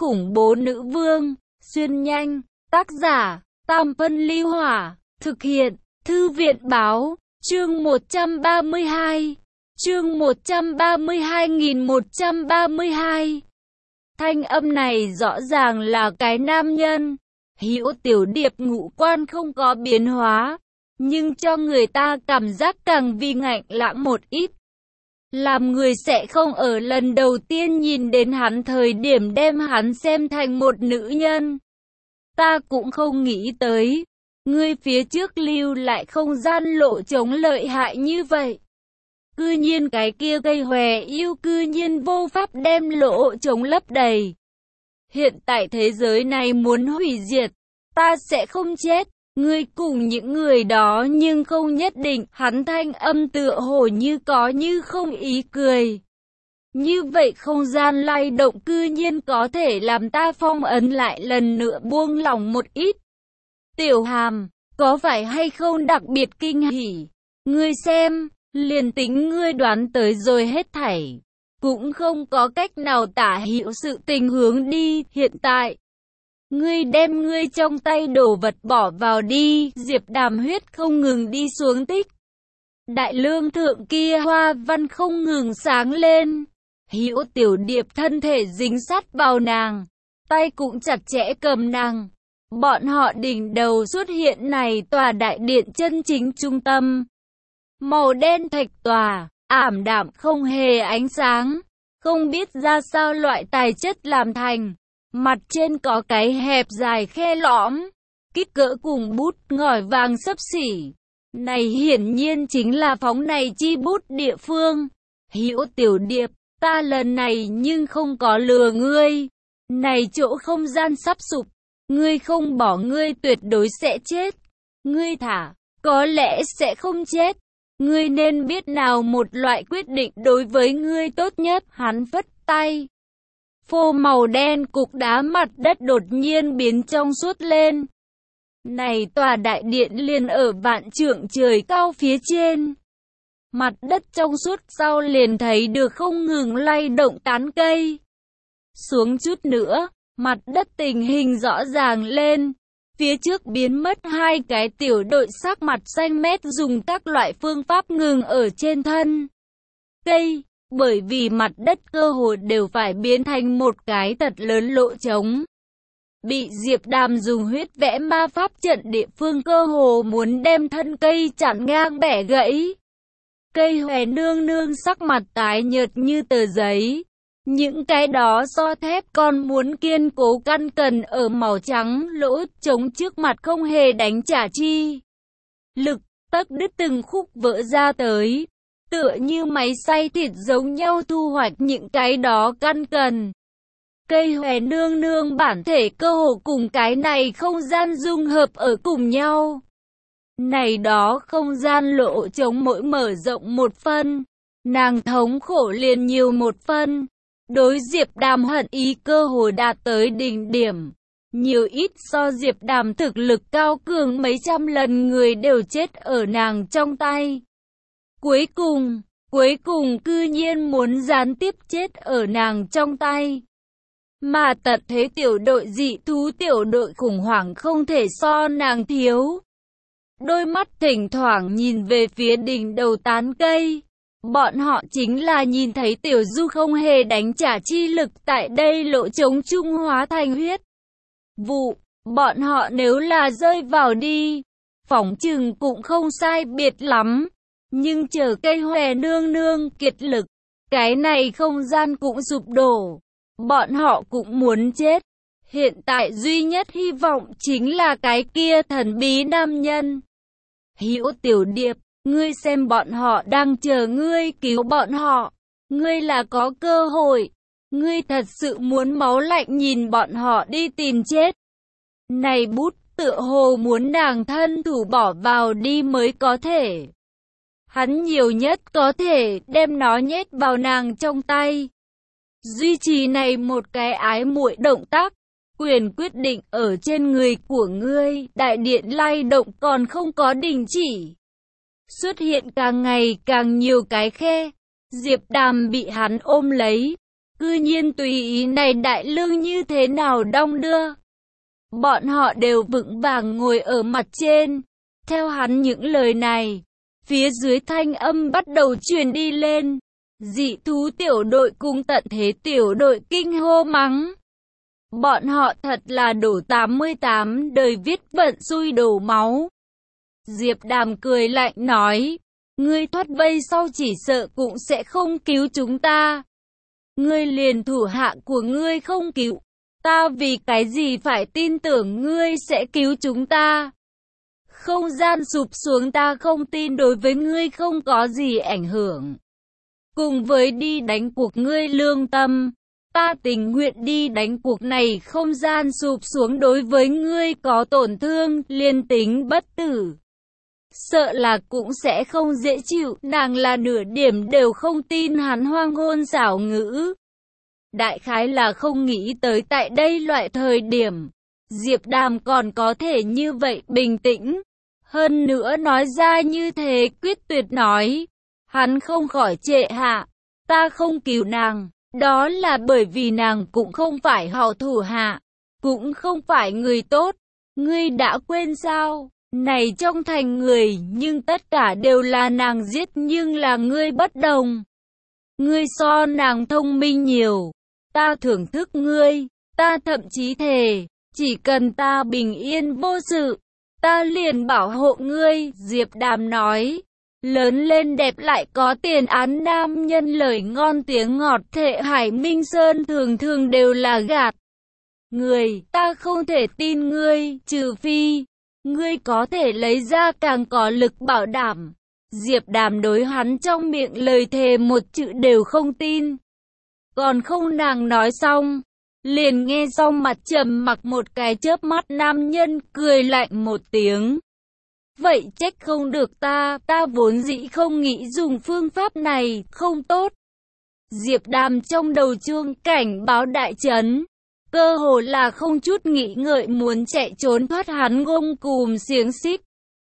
khủng bố nữ vương, xuyên nhanh, tác giả, Tam Phân Ly Hỏa, thực hiện, Thư viện báo, chương 132, chương 132.132. Thanh âm này rõ ràng là cái nam nhân. Hữu Tiểu Điệp ngũ quan không có biến hóa, nhưng cho người ta cảm giác càng vi ngạnh lãng một ít. Làm người sẽ không ở lần đầu tiên nhìn đến hắn thời điểm đem hắn xem thành một nữ nhân. Ta cũng không nghĩ tới, ngươi phía trước lưu lại không gian lộ trống lợi hại như vậy. Cư nhiên cái kia gây hòe yêu cư nhiên vô pháp đem lỗ trống lấp đầy. Hiện tại thế giới này muốn hủy diệt, ta sẽ không chết. Ngươi cùng những người đó nhưng không nhất định. Hắn thanh âm tựa hồ như có như không ý cười. Như vậy không gian lay động cư nhiên có thể làm ta phong ấn lại lần nữa buông lỏng một ít. Tiểu Hàm, có phải hay không đặc biệt kinh hỉ? Ngươi xem, liền tính ngươi đoán tới rồi hết thảy, cũng không có cách nào tả hữu sự tình hướng đi. Hiện tại, ngươi đem ngươi trong tay đồ vật bỏ vào đi. Diệp Đàm huyết không ngừng đi xuống tích. Đại lương thượng kia hoa văn không ngừng sáng lên. Hữu Tiểu Điệp thân thể dính sát vào nàng, tay cũng chặt chẽ cầm nàng. Bọn họ đỉnh đầu xuất hiện này tòa đại điện chân chính trung tâm. Màu đen thạch tòa, ảm đạm không hề ánh sáng, không biết ra sao loại tài chất làm thành. Mặt trên có cái hẹp dài khe lõm, kích cỡ cùng bút ngòi vàng xấp xỉ. Này hiển nhiên chính là phóng này chi bút địa phương. Hữu Tiểu Điệp, ta lần này nhưng không có lừa ngươi. Này chỗ không gian sắp sụp, ngươi không bỏ ngươi tuyệt đối sẽ chết. Ngươi thả, có lẽ sẽ không chết. Ngươi nên biết nào một loại quyết định đối với ngươi tốt nhất. Hắn phất tay. Phô màu đen cục đá mặt đất đột nhiên biến trong suốt lên. Này tòa đại điện liền ở vạn trượng trời cao phía trên. Mặt đất trong suốt sau liền thấy được không ngừng lay động tán cây. Xuống chút nữa, mặt đất tình hình rõ ràng lên. Phía trước biến mất hai cái tiểu đội sắc mặt xanh mét dùng các loại phương pháp ngừng ở trên thân cây. Bởi vì mặt đất cơ hồ đều phải biến thành một cái thật lớn lỗ trống. Bị Diệp Đàm dùng huyết vẽ ma pháp trận địa phương cơ hồ muốn đem thân cây chặn ngang bẻ gãy. Cây hòe nương nương sắc mặt tái nhợt như tờ giấy. Những cái đó so thép còn muốn kiên cố căn cần ở màu trắng lỗ trống trước mặt không hề đánh trả chi lực, tấc đứt từng khúc vỡ ra tới. Tựa như máy xay thịt giống nhau thu hoạch những cái đó căn cần. Cây hòe nương nương bản thể cơ hồ cùng cái này không gian dung hợp ở cùng nhau. Này đó không gian lỗ trống mỗi mở rộng một phân, nàng thống khổ liền nhiều một phân. Đối Diệp Đàm hận ý cơ hồ đạt tới đỉnh điểm. Nhiều ít so Diệp Đàm thực lực cao cường mấy trăm lần người đều chết ở nàng trong tay. Cuối cùng cư nhiên muốn gián tiếp chết ở nàng trong tay. Mà tật thế tiểu đội dị thú tiểu đội khủng hoảng không thể so nàng thiếu. Đôi mắt thỉnh thoảng nhìn về phía đỉnh đầu tán cây. Bọn họ chính là nhìn thấy tiểu du không hề đánh trả chi lực tại đây lỗ trống trung hóa thành huyết vụ. Bọn họ nếu là rơi vào đi, phỏng chừng cũng không sai biệt lắm. Nhưng chờ cây hòe nương nương kiệt lực, cái này không gian cũng sụp đổ. Bọn họ cũng muốn chết. Hiện tại duy nhất hy vọng chính là cái kia thần bí nam nhân. Hữu Tiểu Điệp, ngươi xem bọn họ đang chờ ngươi cứu bọn họ. Ngươi là có cơ hội. Ngươi thật sự muốn máu lạnh nhìn bọn họ đi tìm chết. Này bút tựa hồ muốn nàng thân thủ bỏ vào đi mới có thể. Hắn nhiều nhất có thể đem nó nhét vào nàng trong tay. Duy trì này một cái ái muội động tác. Quyền quyết định ở trên người của ngươi. Đại điện lay động còn không có đình chỉ. Xuất hiện càng ngày càng nhiều cái khe. Diệp Đàm bị hắn ôm lấy. cư nhiên tùy ý này đại lương như thế nào đong đưa. Bọn họ đều vững vàng ngồi ở mặt trên. Theo hắn những lời này, phía dưới thanh âm bắt đầu truyền đi lên. Dị thú tiểu đội cùng tận thế tiểu đội kinh hô mắng. Bọn họ thật là đổ 88 đời viết vận xui đổ máu. Diệp Đàm cười lạnh nói, ngươi thoát vây sau chỉ sợ cũng sẽ không cứu chúng ta. Ngươi liền thủ hạ của ngươi không cứu, ta vì cái gì phải tin tưởng ngươi sẽ cứu chúng ta. Không gian sụp xuống ta không tin đối với ngươi không có gì ảnh hưởng. Cùng với đi đánh cuộc ngươi lương tâm, ta tình nguyện đi đánh cuộc này không gian sụp xuống đối với ngươi có tổn thương, liên tính bất tử. Sợ là cũng sẽ không dễ chịu, nàng là nửa điểm đều không tin hắn hoang ngôn xảo ngữ. Đại khái là không nghĩ tới tại đây loại thời điểm, Diệp Đàm còn có thể như vậy bình tĩnh. Hơn nữa nói ra như thế quyết tuyệt nói, hắn không khỏi trệ hạ, ta không cứu nàng, đó là bởi vì nàng cũng không phải hảo thủ hạ, cũng không phải người tốt, ngươi đã quên sao? Này trong thành người nhưng tất cả đều là nàng giết nhưng là ngươi bất đồng. Ngươi so nàng thông minh nhiều, ta thưởng thức ngươi, ta thậm chí thề, chỉ cần ta bình yên vô sự, ta liền bảo hộ ngươi, Diệp Đàm nói. Lớn lên đẹp lại có tiền án nam nhân lời ngon tiếng ngọt thệ Hải Minh Sơn thường thường đều là gạt. Người, ta không thể tin ngươi, trừ phi ngươi có thể lấy ra càng có lực bảo đảm. Diệp Đàm đối hắn trong miệng lời thề một chữ đều không tin. Còn không nàng nói xong, liền nghe xong mặt trầm mặc một cái chớp mắt nam nhân cười lạnh một tiếng. Vậy trách không được ta vốn dĩ không nghĩ dùng phương pháp này, không tốt. Diệp Đàm trong đầu chuông cảnh báo đại chấn. Cơ hồ là không chút nghĩ ngợi muốn chạy trốn thoát hắn gông cùm xiềng xích.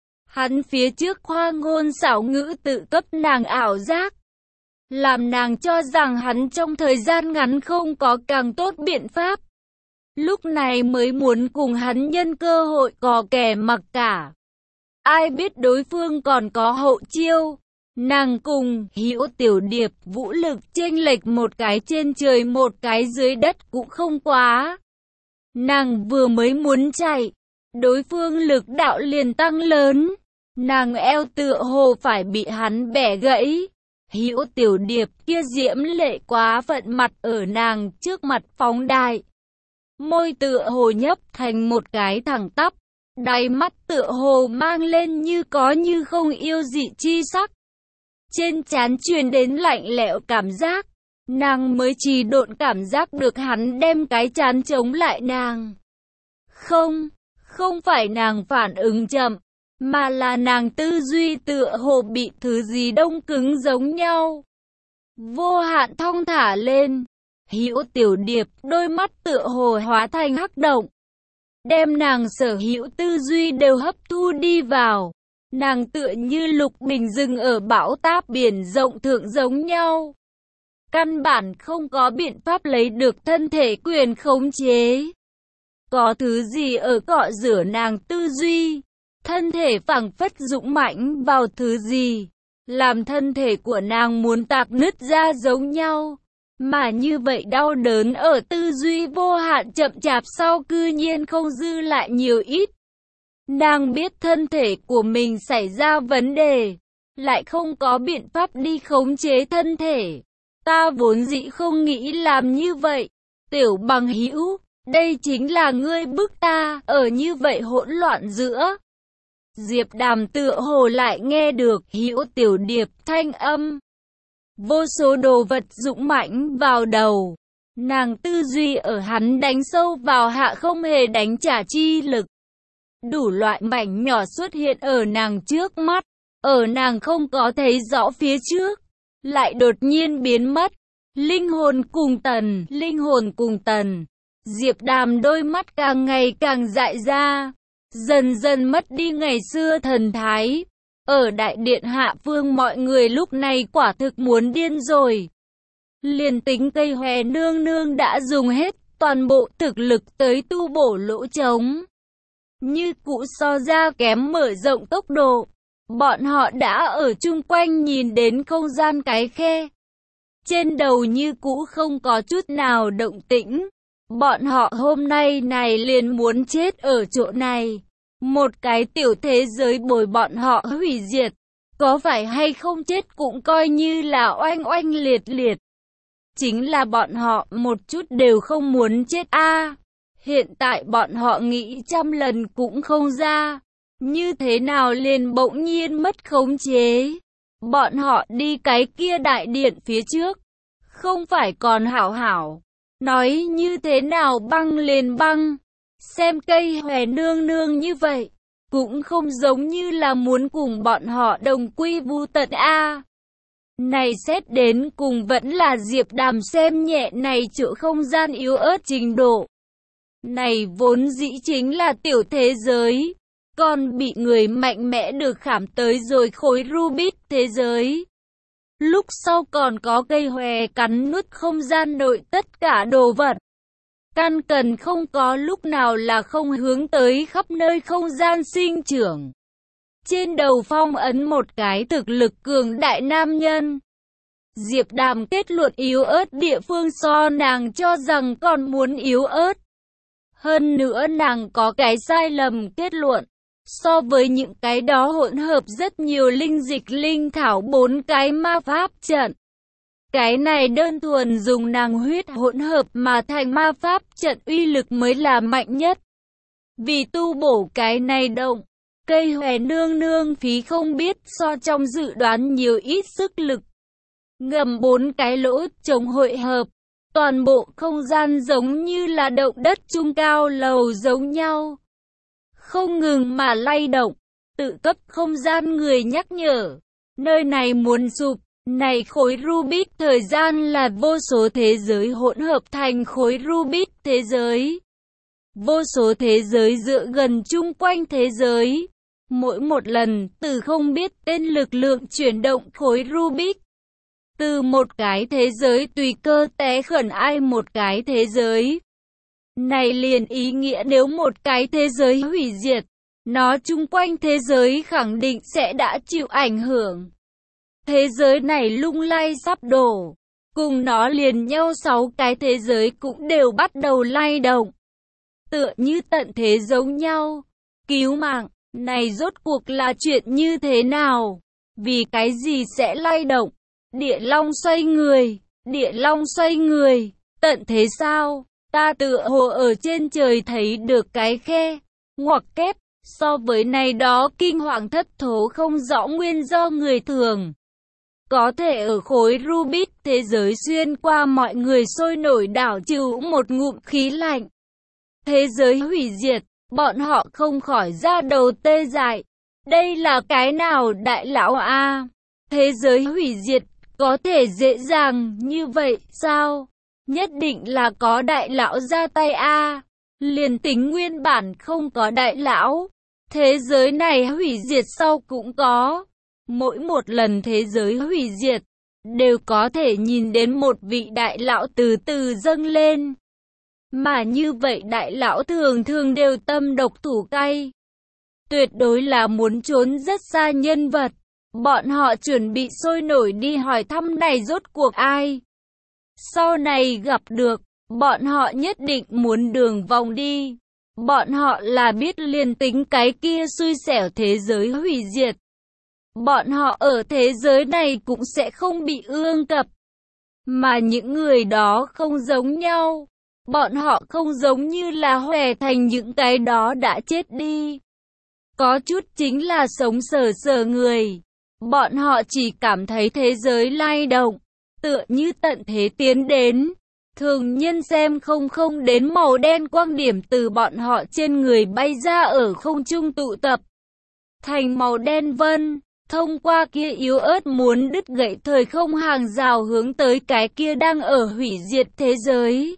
Hắn phía trước khoa ngôn xảo ngữ tự cấp nàng ảo giác, làm nàng cho rằng hắn trong thời gian ngắn không có càng tốt biện pháp. Lúc này mới muốn cùng hắn nhân cơ hội cò kè mặc cả. Ai biết đối phương còn có hậu chiêu. Nàng cùng Hữu Tiểu Điệp vũ lực chênh lệch một cái trên trời một cái dưới đất cũng không quá. Nàng vừa mới muốn chạy, đối phương lực đạo liền tăng lớn. Nàng eo tựa hồ phải bị hắn bẻ gãy. Hữu Tiểu Điệp kia diễm lệ quá phận mặt ở nàng trước mặt phóng đại. Môi tựa hồ nhấp thành một cái thẳng tắp. Đáy mắt tựa hồ mang lên như có như không yêu dị chi sắc. Trên trán truyền đến lạnh lẽo cảm giác. Nàng mới trì độn cảm giác được hắn đem cái trán chống lại nàng. Không phải nàng phản ứng chậm, mà là nàng tư duy tựa hồ bị thứ gì đông cứng giống nhau. Vô hạn thong thả lên. Hữu Tiểu Điệp đôi mắt tựa hồ hóa thành hắc động, đem nàng sở hữu tư duy đều hấp thu đi vào. Nàng tựa như lục bình dừng ở bão táp biển rộng thượng giống nhau. Căn bản không có biện pháp lấy được thân thể quyền khống chế. Có thứ gì ở cọ rửa nàng tư duy. Thân thể phảng phất dũng mãnh vào thứ gì, làm thân thể của nàng muốn tạc nứt ra giống nhau. Mà như vậy đau đớn ở tư duy vô hạn chậm chạp sau cư nhiên không dư lại nhiều ít. Nàng biết thân thể của mình xảy ra vấn đề, lại không có biện pháp đi khống chế thân thể. Ta vốn dĩ không nghĩ làm như vậy. Tiểu bằng hữu, đây chính là ngươi bức ta ở như vậy hỗn loạn giữa. Diệp Đàm tựa hồ lại nghe được Hữu Tiểu Điệp thanh âm. Vô số đồ vật dũng mãnh vào đầu. Nàng tư duy ở hắn đánh sâu vào hạ không hề đánh trả chi lực. Đủ loại mảnh nhỏ xuất hiện ở nàng trước mắt. Ở nàng không có thấy rõ phía trước, lại đột nhiên biến mất. Linh hồn cùng tần. Diệp Đàm đôi mắt càng ngày càng dại ra, dần dần mất đi ngày xưa thần thái. Ở đại điện hạ phương mọi người lúc này quả thực muốn điên rồi. Liền tính cây hòe nương nương đã dùng hết toàn bộ thực lực tới tu bổ lỗ trống, như cũ so ra kém mở rộng tốc độ. Bọn họ đã ở chung quanh nhìn đến không gian cái khe. Trên đầu như cũ không có chút nào động tĩnh. Bọn họ hôm nay này liền muốn chết ở chỗ này. Một cái tiểu thế giới bồi bọn họ hủy diệt. Có phải hay không chết cũng coi như là oanh oanh liệt liệt. Chính là bọn họ một chút đều không muốn chết a. Hiện tại bọn họ nghĩ trăm lần cũng không ra. Như thế nào liền bỗng nhiên mất khống chế. Bọn họ đi cái kia đại điện phía trước. Không phải còn hảo hảo. Nói như thế nào băng liền băng. Xem cây hòe nương nương như vậy. Cũng không giống như là muốn cùng bọn họ đồng quy vu tận a. Này xét đến cùng vẫn là Diệp Đàm xem nhẹ này chỗ không gian yếu ớt trình độ. Này vốn dĩ chính là tiểu thế giới. Còn bị người mạnh mẽ được khảm tới rồi khối Rubik thế giới. Lúc sau còn có cây hòe cắn nuốt không gian nội tất cả đồ vật. Căn cần không có lúc nào là không hướng tới khắp nơi không gian sinh trưởng. Trên đầu phong ấn một cái thực lực cường đại nam nhân. Diệp Đàm kết luận yếu ớt địa phương so nàng cho rằng còn muốn yếu ớt. Hơn nữa nàng có cái sai lầm kết luận. So với những cái đó hỗn hợp rất nhiều linh dịch linh thảo 4 cái ma pháp trận. Cái này đơn thuần dùng nàng huyết hỗn hợp mà thành ma pháp trận uy lực mới là mạnh nhất. Vì tu bổ cái này động, cây hòe nương nương phí không biết so trong dự đoán nhiều ít sức lực. Ngầm 4 cái lỗ trống hội hợp, toàn bộ không gian giống như là động đất trung cao lầu giống nhau. Không ngừng mà lay động, tự cấp không gian người nhắc nhở. Nơi này muốn sụp, này khối Rubik thời gian là vô số thế giới hỗn hợp thành khối Rubik thế giới. Vô số thế giới dựa gần chung quanh thế giới. Mỗi một lần từ không biết tên lực lượng chuyển động khối Rubik. Từ một cái thế giới tùy cơ té khẩn ai một cái thế giới. Này liền ý nghĩa nếu một cái thế giới hủy diệt, nó chung quanh thế giới khẳng định sẽ đã chịu ảnh hưởng. Thế giới này lung lay sắp đổ, cùng nó liền nhau 6 cái thế giới cũng đều bắt đầu lay động. Tựa như tận thế giống nhau, cứu mạng, này rốt cuộc là chuyện như thế nào? Vì cái gì sẽ lay động? Địa long xoay người, địa long xoay người, tận thế sao? Ta tựa hồ ở trên trời thấy được cái khe, ngoặc kép, so với này đó kinh hoàng thất thố không rõ nguyên do người thường. Có thể ở khối Rubik thế giới xuyên qua mọi người sôi nổi đảo chịu một ngụm khí lạnh. Thế giới hủy diệt, bọn họ không khỏi ra đầu tê dại. Đây là cái nào đại lão a? Thế giới hủy diệt, có thể dễ dàng như vậy sao? Nhất định là có đại lão ra tay a. Liền tính nguyên bản không có đại lão, thế giới này hủy diệt sau cũng có. Mỗi một lần thế giới hủy diệt, đều có thể nhìn đến một vị đại lão từ từ dâng lên. Mà như vậy đại lão thường thường đều tâm độc thủ cay. Tuyệt đối là muốn trốn rất xa nhân vật. Bọn họ chuẩn bị sôi nổi đi hỏi thăm này rốt cuộc ai. Sau này gặp được, bọn họ nhất định muốn đường vòng đi. Bọn họ là biết liền tính cái kia xui xẻo thế giới hủy diệt. Bọn họ ở thế giới này cũng sẽ không bị ương cập. Mà những người đó không giống nhau. Bọn họ không giống như là hòe thành những cái đó đã chết đi. Có chút chính là sống sờ sờ người. Bọn họ chỉ cảm thấy thế giới lay động, tựa như tận thế tiến đến. Thường nhân xem không đến màu đen quang điểm từ bọn họ trên người bay ra ở không trung tụ tập. Thành màu đen vân, thông qua kia yếu ớt muốn đứt gãy thời không hàng rào hướng tới cái kia đang ở hủy diệt thế giới.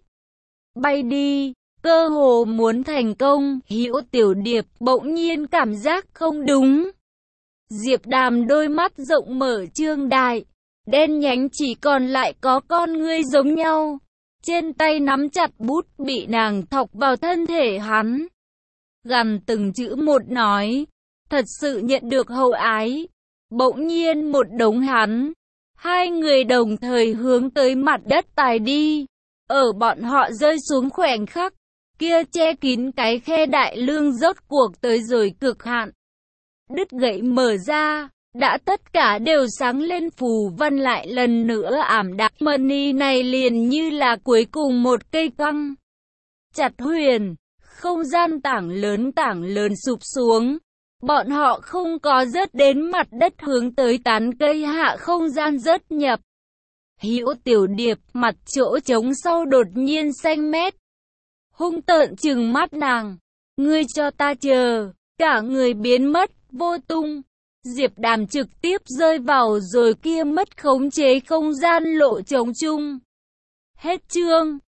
Bay đi, cơ hồ muốn thành công, Hữu Tiểu Điệp bỗng nhiên cảm giác không đúng. Diệp Đàm đôi mắt rộng mở trương đại, đen nhánh chỉ còn lại có con ngươi giống nhau. Trên tay nắm chặt bút bị nàng thọc vào thân thể hắn. Gằn từng chữ một nói, thật sự nhận được hậu ái. Bỗng nhiên một đống hắn. Hai người đồng thời hướng tới mặt đất tài đi. Ở bọn họ rơi xuống khoảnh khắc, kia che kín cái khe đại lương rốt cuộc tới rồi cực hạn. Đứt gãy mở ra, đã tất cả đều sáng lên, phù văn lại lần nữa ảm đạm. Mani này liền như là cuối cùng một cây căng chặt huyền, không gian tảng lớn sụp xuống. Bọn họ không có rớt đến mặt đất, hướng tới tán cây hạ không gian rớt nhập. Hữu Tiểu Điệp mặt chỗ trống sau đột nhiên xanh mét, hung tợn trừng mắt nàng, ngươi cho ta chờ. Cả người biến mất vô tung. Diệp Đàm trực tiếp rơi vào rồi kia mất khống chế không gian lộ trống chung. Hết chương.